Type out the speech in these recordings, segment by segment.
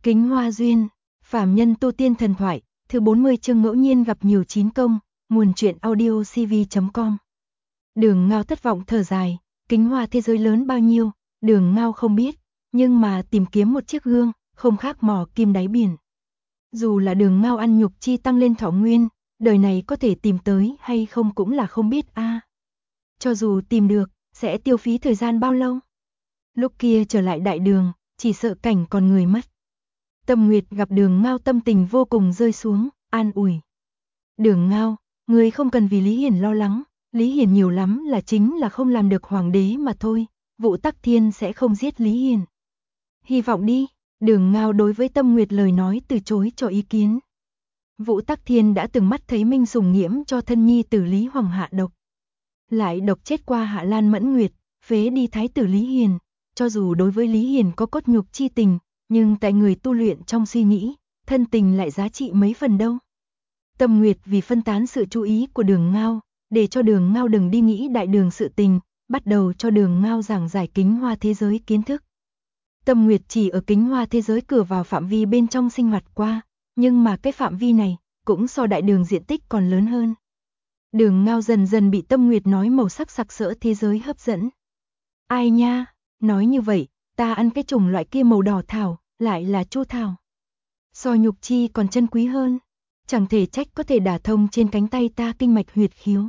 Kính Hoa Duyên, phàm nhân tu tiên thần thoại, thứ 40 chương ngẫu nhiên gặp nhiều chín công, nguồn truyện audio cv.com. Đường Ngao thất vọng thở dài, kính hoa thế giới lớn bao nhiêu, Đường Ngao không biết, nhưng mà tìm kiếm một chiếc gương, không khác mò kim đáy biển. Dù là Đường Ngao ăn nhục chi tăng lên thọ nguyên, đời này có thể tìm tới hay không cũng là không biết a. Cho dù tìm được, sẽ tiêu phí thời gian bao lâu? Lúc kia trở lại đại đường, chỉ sợ cảnh còn người mất. Tâm Nguyệt gặp Đường Ngao tâm tình vô cùng rơi xuống, an ủi. Đường Ngao, ngươi không cần vì Lý Hiển lo lắng, Lý Hiển nhiều lắm là chính là không làm được hoàng đế mà thôi, Vũ Tắc Thiên sẽ không giết Lý Hiển. Hy vọng đi, Đường Ngao đối với Tâm Nguyệt lời nói từ chối cho ý kiến. Vũ Tắc Thiên đã từng mắt thấy Minh Sùng Nghiễm cho thân nhi tử Lý Hoàng hạ độc. Lại độc chết qua Hạ Lan Mẫn Nguyệt, phế đi thái tử Lý Hiển, cho dù đối với Lý Hiển có cốt nhục chi tình, nhưng tại người tu luyện trong suy nghĩ, thân tình lại giá trị mấy phần đâu. Tâm Nguyệt vì phân tán sự chú ý của Đường Ngao, để cho Đường Ngao đừng đi nghĩ đại đường sự tình, bắt đầu cho Đường Ngao giảng giải kính hoa thế giới kiến thức. Tâm Nguyệt chỉ ở kính hoa thế giới cửa vào phạm vi bên trong sinh hoạt qua, nhưng mà cái phạm vi này cũng so đại đường diện tích còn lớn hơn. Đường Ngao dần dần bị Tâm Nguyệt nói màu sắc sặc sỡ thế giới hấp dẫn. Ai nha, nói như vậy, ta ăn cái chủng loại kia màu đỏ thảo, lại là chu thảo. So nhục chi còn chân quý hơn, chẳng thể trách có thể đả thông trên cánh tay ta kinh mạch huyệt khiếu.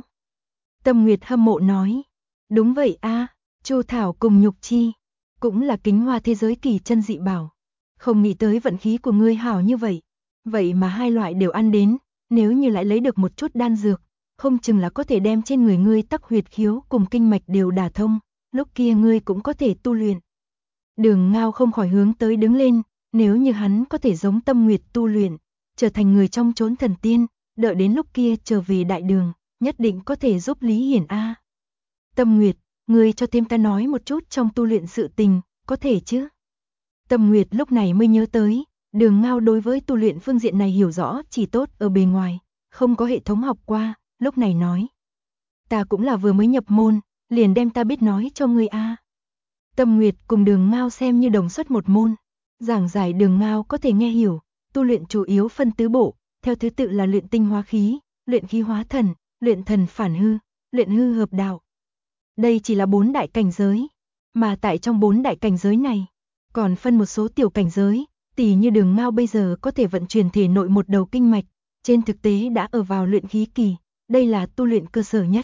Tâm Nguyệt hâm mộ nói, đúng vậy a, chu thảo cùng nhục chi, cũng là kính hoa thế giới kỳ chân dị bảo. Không nghĩ tới vận khí của ngươi hảo như vậy, vậy mà hai loại đều ăn đến, nếu như lại lấy được một chút đan dược, không chừng là có thể đem trên người ngươi tắc huyệt khiếu cùng kinh mạch đều đả thông, lúc kia ngươi cũng có thể tu luyện. Đường Ngao không khỏi hướng tới đứng lên, nếu như hắn có thể giống Tâm Nguyệt tu luyện, trở thành người trong chốn thần tiên, đợi đến lúc kia trở về đại đường, nhất định có thể giúp Lý Hiển a. Tâm Nguyệt, ngươi cho thêm ta nói một chút trong tu luyện sự tình, có thể chứ? Tâm Nguyệt lúc này mới nhớ tới, Đường Ngao đối với tu luyện phương diện này hiểu rõ chỉ tốt ở bề ngoài, không có hệ thống học qua, lúc này nói. Ta cũng là vừa mới nhập môn, liền đem ta biết nói cho ngươi a. Tâm Nguyệt cùng Đường Ngao xem như đồng xuất một môn, giảng giải Đường Ngao có thể nghe hiểu, tu luyện chủ yếu phân tứ bộ, theo thứ tự là luyện tinh hóa khí, luyện khí hóa thần, luyện thần phản hư, luyện hư hợp đạo. Đây chỉ là 4 đại cảnh giới, mà tại trong 4 đại cảnh giới này, còn phân một số tiểu cảnh giới, tỉ như Đường Ngao bây giờ có thể vận chuyển thể nội một đầu kinh mạch, trên thực tế đã ở vào luyện khí kỳ, đây là tu luyện cơ sở nhất.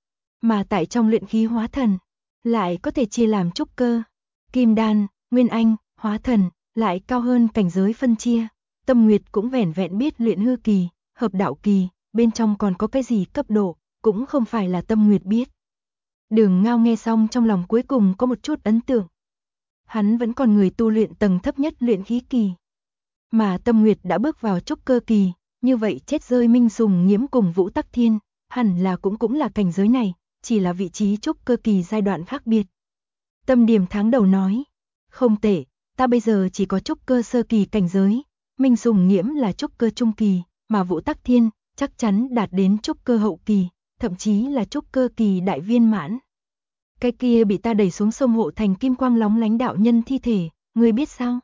Mà tại trong luyện khí hóa thần, lại có thể chia làm trúc cơ, kim đan, nguyên anh, hóa thần, lại cao hơn cảnh giới phân chia. Tâm Nguyệt cũng vẻn vẹn biết luyện hư kỳ, hợp đạo kỳ, bên trong còn có cái gì cấp độ, cũng không phải là Tâm Nguyệt biết. Đường Ngao nghe xong trong lòng cuối cùng có một chút ấn tượng. Hắn vẫn còn người tu luyện tầng thấp nhất luyện khí kỳ. Mà Tâm Nguyệt đã bước vào trúc cơ kỳ, như vậy chết rơi Minh Sùng Nghiễm cùng Vũ Tắc Thiên, hẳn là cũng là cảnh giới này, chỉ là vị trí trúc cơ kỳ giai đoạn khác biệt. Tâm Điểm tháng đầu nói, không tệ, ta bây giờ chỉ có trúc cơ sơ kỳ cảnh giới, Minh Sùng Nghiễm là trúc cơ trung kỳ, mà Vũ Tắc Thiên chắc chắn đạt đến trúc cơ hậu kỳ, thậm chí là trúc cơ kỳ đại viên mãn. Cái kia bị ta đẩy xuống sông Hộ Thành kim quang lóng lánh đạo nhân thi thể, ngươi biết sao?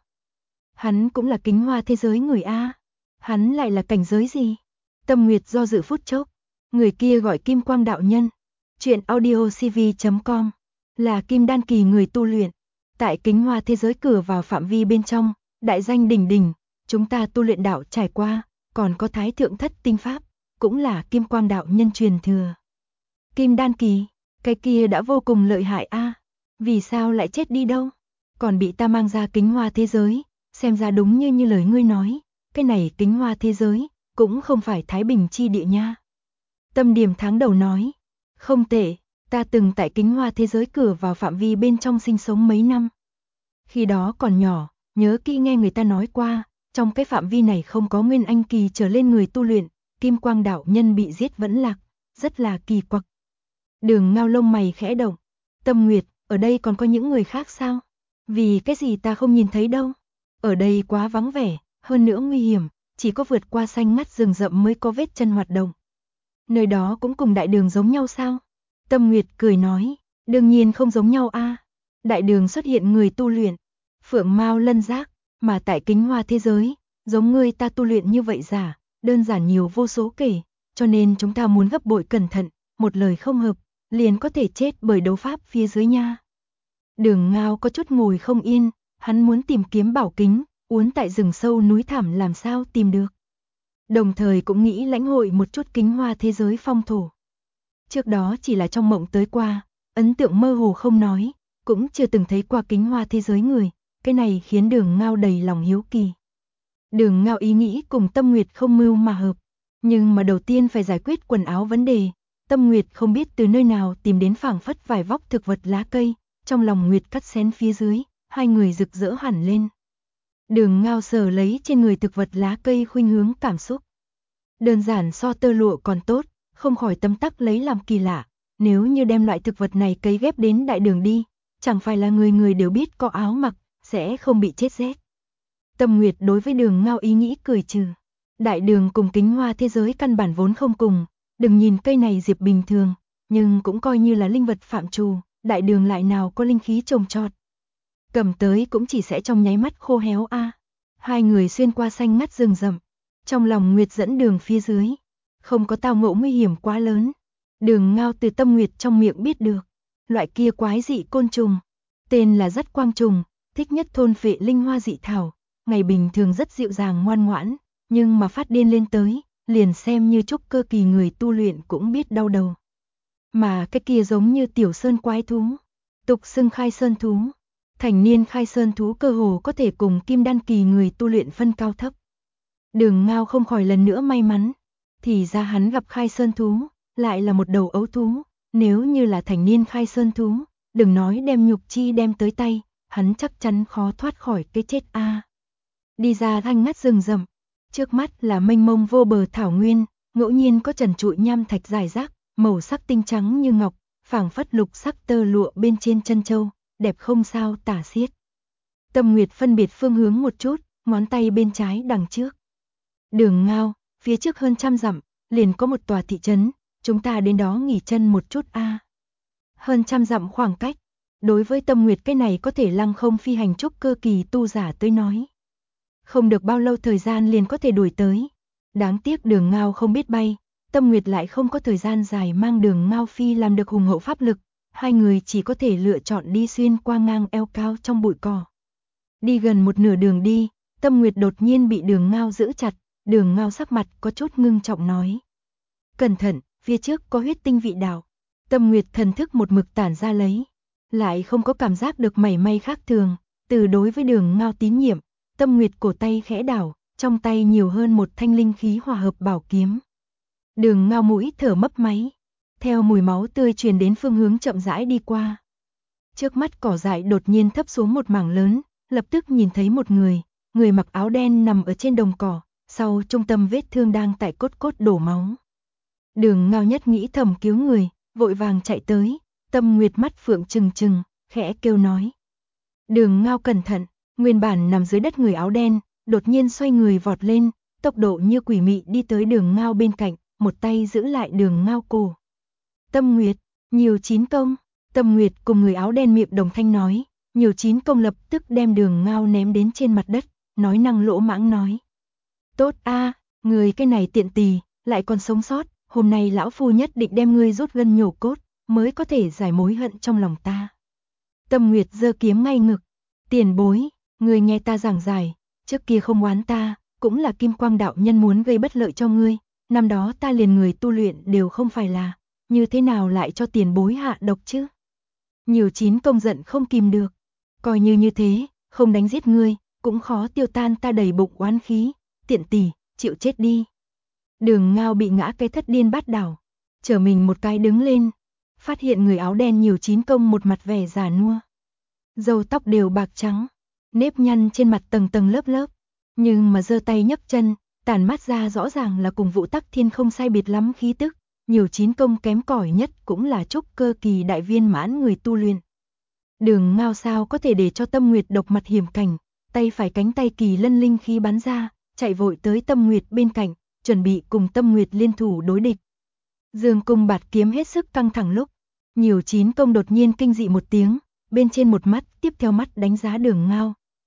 Hắn cũng là kính hoa thế giới người a. Hắn lại là cảnh giới gì? Tâm Nguyệt do dự phút chốc, người kia gọi kim quang đạo nhân. Chuyện audio cv.com, là kim đan kỳ người tu luyện, tại kính hoa thế giới cửa vào phạm vi bên trong, đại danh đỉnh đỉnh, chúng ta tu luyện đạo trải qua, còn có thái thượng thất tinh pháp, cũng là kim quang đạo nhân truyền thừa. Kim đan kỳ, cái kia đã vô cùng lợi hại a, vì sao lại chết đi đâu? Còn bị ta mang ra kính hoa thế giới, xem ra đúng như lời ngươi nói, cái này kính hoa thế giới, cũng không phải Thái Bình chi địa nha. Tâm Điểm tháng đầu nói, không tệ, ta từng tại kính hoa thế giới cửa vào phạm vi bên trong sinh sống mấy năm. Khi đó còn nhỏ, nhớ kỹ nghe người ta nói qua, trong cái phạm vi này không có nguyên anh kỳ trở lên người tu luyện, kim quang đạo nhân bị giết vẫn lạc, rất là kỳ quặc. Đường Ngao lông mày khẽ động, Tâm Nguyệt, ở đây còn có những người khác sao? Vì cái gì ta không nhìn thấy đâu? Ở đây quá vắng vẻ, hơn nữa nguy hiểm, chỉ có vượt qua xanh ngắt rừng rậm mới có vết chân hoạt động. Nơi đó cũng cùng đại đường giống nhau sao? Tâm Nguyệt cười nói, đương nhiên không giống nhau a. Đại đường xuất hiện người tu luyện, phượng mao lân giác, Mà tại Kính Hoa thế giới, giống ngươi ta tu luyện như vậy giả, đơn giản nhiều vô số kể, cho nên chúng ta muốn gấp bội cẩn thận, một lời không hợp, liền có thể chết bởi đấu pháp phía dưới nha. Đường Ngao có chút ngồi không yên, hắn muốn tìm kiếm bảo kính, uốn tại rừng sâu núi thẳm làm sao tìm được. Đồng thời cũng nghĩ lãnh hội một chút Kính Hoa thế giới phong thổ. Trước đó chỉ là trong mộng tới qua, ấn tượng mơ hồ không nói, cũng chưa từng thấy qua Kính Hoa thế giới người, cái này khiến Đường Ngao đầy lòng hiếu kỳ. Đường Ngao ý nghĩ cùng Tâm Nguyệt không mưu mà hợp, nhưng mà đầu tiên phải giải quyết quần áo vấn đề. Tâm Nguyệt không biết từ nơi nào tìm đến phảng phất vài vóc thực vật lá cây, trong lòng Nguyệt cắt xén phía dưới, hai người rực rỡ hẳn lên. Đường Ngao sờ lấy trên người thực vật lá cây khuynh hướng cảm xúc. Đơn giản so tơ lụa còn tốt, không khỏi tấm tắc lấy làm kỳ lạ, nếu như đem loại thực vật này cấy ghép đến đại đường đi, chẳng phải là người người đều biết có áo mặc, sẽ không bị chết rét. Tâm Nguyệt đối với Đường Ngao ý nghĩ cười trừ. Đại đường cùng Kính Hoa thế giới căn bản vốn không cùng, đừng nhìn cây này diệp bình thường, nhưng cũng coi như là linh vật phạm trù, đại đường lại nào có linh khí trồng trọt. Cầm tới cũng chỉ sẽ trong nháy mắt khô héo a. Hai người xuyên qua xanh ngắt rừng rậm, trong lòng Nguyệt dẫn đường phía dưới, không có tao ngộ nguy hiểm quá lớn. Đường Ngao từ Tâm Nguyệt trong miệng biết được, loại kia quái dị côn trùng, tên là Dắt Quang trùng, thích nhất thôn phệ linh hoa dị thảo, ngày bình thường rất dịu dàng ngoan ngoãn, nhưng mà phát điên lên tới, liền xem như trúc cơ kỳ người tu luyện cũng biết đau đầu. Mà cái kia giống như tiểu sơn quái thú, tục xưng khai sơn thú, thành niên khai sơn thú cơ hồ có thể cùng kim đan kỳ người tu luyện phân cao thấp. Đường Ngao không khỏi lần nữa may mắn, thì ra hắn gặp khai sơn thú, lại là một đầu ấu thú, nếu như là thành niên khai sơn thú, đừng nói đem nhục chi đem tới tay, hắn chắc chắn khó thoát khỏi cái chết a. Đi ra thanh ngắt rừng rậm, trước mắt là mênh mông vô bờ thảo nguyên, ngẫu nhiên có trần trụi nham thạch rải rác, màu sắc tinh trắng như ngọc, phảng phất lục sắc tơ lụa bên trên chân châu, đẹp không sao tả xiết. Tâm Nguyệt phân biệt phương hướng một chút, ngón tay bên trái đằng trước. Đường Ngao, phía trước hơn 100 dặm, liền có một tòa thị trấn, chúng ta đến đó nghỉ chân một chút a. Hơn 100 dặm khoảng cách, đối với Tâm Nguyệt cái này có thể lăng không phi hành trúc cơ kỳ tu giả tới nói. Không được bao lâu thời gian liền có thể đuổi tới. Đáng tiếc Đường Ngao không biết bay, Tâm Nguyệt lại không có thời gian dài mang Đường Ngao phi làm được hùng hậu pháp lực, hai người chỉ có thể lựa chọn đi xuyên qua ngang eo cao trong bụi cỏ. Đi gần một nửa đường đi, Tâm Nguyệt đột nhiên bị Đường Ngao giữ chặt, Đường Ngao sắc mặt có chút ngưng trọng nói. Cẩn thận, phía trước có huyết tinh vị đạo. Tâm Nguyệt thần thức một mực tản ra lấy, lại không có cảm giác được mảy may khác thường, từ đối với Đường Ngao tín nhiệm. Tâm Nguyệt cổ tay khẽ đảo, trong tay nhiều hơn một thanh linh khí hòa hợp bảo kiếm. Đường Ngao mũi thở mấp máy, theo mùi máu tươi truyền đến phương hướng chậm rãi đi qua. Trước mắt cỏ dại đột nhiên thấp xuống một mảng lớn, lập tức nhìn thấy một người mặc áo đen nằm ở trên đồng cỏ, sau trung tâm vết thương đang tại cốt cốt đổ máu. Đường Ngao nhất nghĩ thầm cứu người, vội vàng chạy tới, Tâm Nguyệt mắt phượng trừng trừng, khẽ kêu nói. Đường Ngao cẩn thận. Nguyên bản nằm dưới đất người áo đen, đột nhiên xoay người vọt lên, tốc độ như quỷ mị đi tới Đường Ngao bên cạnh, một tay giữ lại Đường Ngao cổ. Tâm Nguyệt, nhiều chín công. Tâm Nguyệt cùng người áo đen miệng đồng thanh nói, nhiều chín công lập tức đem Đường Ngao ném đến trên mặt đất, nói năng lỗ mãng nói. Tốt a, người cái này tiện tỳ, lại còn sống sót, hôm nay lão phu nhất định đem ngươi rút gân nhổ cốt, mới có thể giải mối hận trong lòng ta. Tâm Nguyệt giơ kiếm ngay ngực, tiền bối. Ngươi nghe ta giảng giải, trước kia không oán ta, cũng là Kim Quang đạo nhân muốn gây bất lợi cho ngươi, năm đó ta liền người tu luyện đều không phải là, như thế nào lại cho tiền bối hạ độc chứ? Nhiều chín công giận không kìm được, coi như thế, không đánh giết ngươi, cũng khó tiêu tan ta đầy bụng oán khí, tiện tỷ, chịu chết đi. Đường Ngao bị ngã cái thất điên bát đảo, trở mình một cái đứng lên, phát hiện người áo đen nhiều chín công một mặt vẻ già nua, râu tóc đều bạc trắng. Nếp nhăn trên mặt tầng tầng lớp lớp, nhưng mà giơ tay nhấc chân, tản mát ra rõ ràng là cùng Vũ Tắc Thiên không sai biệt lắm khí tức, nhiều chín công kém cỏi nhất cũng là trúc cơ kỳ đại viên mãn người tu luyện. Đường Ngao sao có thể để cho Tâm Nguyệt độc mặt hiểm cảnh, tay phải cánh tay kỳ lân linh khí bắn ra, chạy vội tới Tâm Nguyệt bên cạnh, chuẩn bị cùng Tâm Nguyệt liên thủ đối địch. Dương cung bạt kiếm hết sức căng thẳng lúc, nhiều chín công đột nhiên kinh dị một tiếng, bên trên một mắt tiếp theo mắt đánh giá Đường Ngao.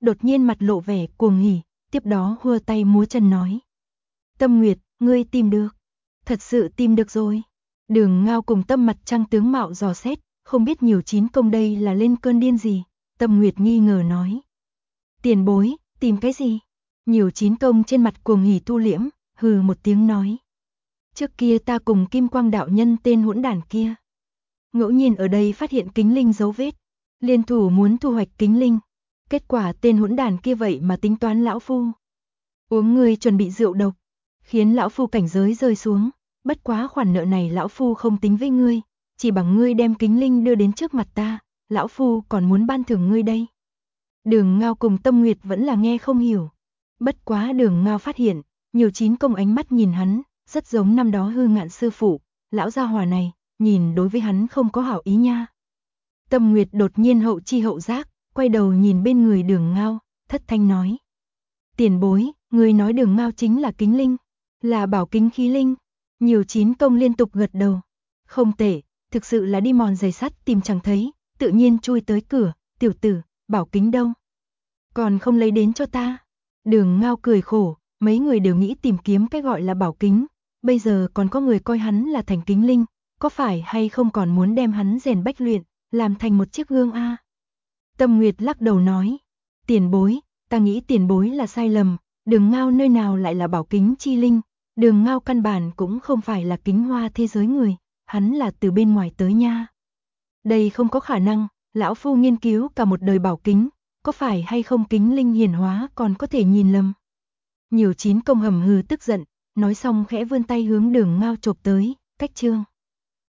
đột nhiên mặt lộ vẻ cuồng hỉ, tiếp đó hua tay múa chân nói. Tâm Nguyệt, ngươi tìm được. Thật sự tìm được rồi. Đường Ngao cùng Tâm Mặt Trăng tướng mạo dò xét, không biết nhiều chín công đây là lên cơn điên gì. Tâm Nguyệt nghi ngờ nói. Tiền bối, tìm cái gì? Nhiều chín công trên mặt cuồng hỉ thu liễm, hừ một tiếng nói. Trước kia ta cùng Kim Quang đạo nhân tên hỗn đản kia. Ngẫu nhiên ở đây phát hiện kính linh dấu vết. Liên thủ muốn thu hoạch kính linh. Kết quả tên hỗn đản kia vậy mà tính toán lão phu. Uống ngươi chuẩn bị rượu độc. Khiến lão phu cảnh giới rơi xuống. Bất quá khoản nợ này lão phu không tính với ngươi. Chỉ bằng ngươi đem kính linh đưa đến trước mặt ta. Lão phu còn muốn ban thưởng ngươi đây. Đường Ngao cùng Tâm Nguyệt vẫn là nghe không hiểu. Bất quá Đường Ngao phát hiện, nhiều chín công ánh mắt nhìn hắn, rất giống năm đó Hư Ngạn sư phụ, lão gia hỏa này, nhìn đối với hắn không có hảo ý nha. Tâm Nguyệt đột nhiên hậu chi hậu giác, quay đầu nhìn bên người Đường Ngao, thất thanh nói. Tiền bối, người nói Đường Ngao chính là kính linh, là bảo kính khí linh. Nhiều chín công liên tục gật đầu. Không tệ, thực sự là đi mòn giày sắt tìm chẳng thấy, tự nhiên chui tới cửa, tiểu tử, bảo kính đâu? Còn không lấy đến cho ta. Đường Ngao cười khổ, mấy người đều nghĩ tìm kiếm cái gọi là bảo kính, bây giờ còn có người coi hắn là thành kính linh, có phải hay không còn muốn đem hắn rèn bách luyện, làm thành một chiếc gương a? Tâm Nguyệt lắc đầu nói, tiền bối, ta nghĩ tiền bối là sai lầm, Đường Ngao nơi nào lại là bảo kính chi linh, Đường Ngao căn bản cũng không phải là kính hoa thế giới người, hắn là từ bên ngoài tới nha. Đây không có khả năng, lão phu nghiên cứu cả một đời bảo kính, có phải hay không kính linh hiển hóa còn có thể nhìn lầm. Nhiều chín công hầm hừ tức giận, nói xong khẽ vươn tay hướng Đường Ngao chộp tới, cách chương.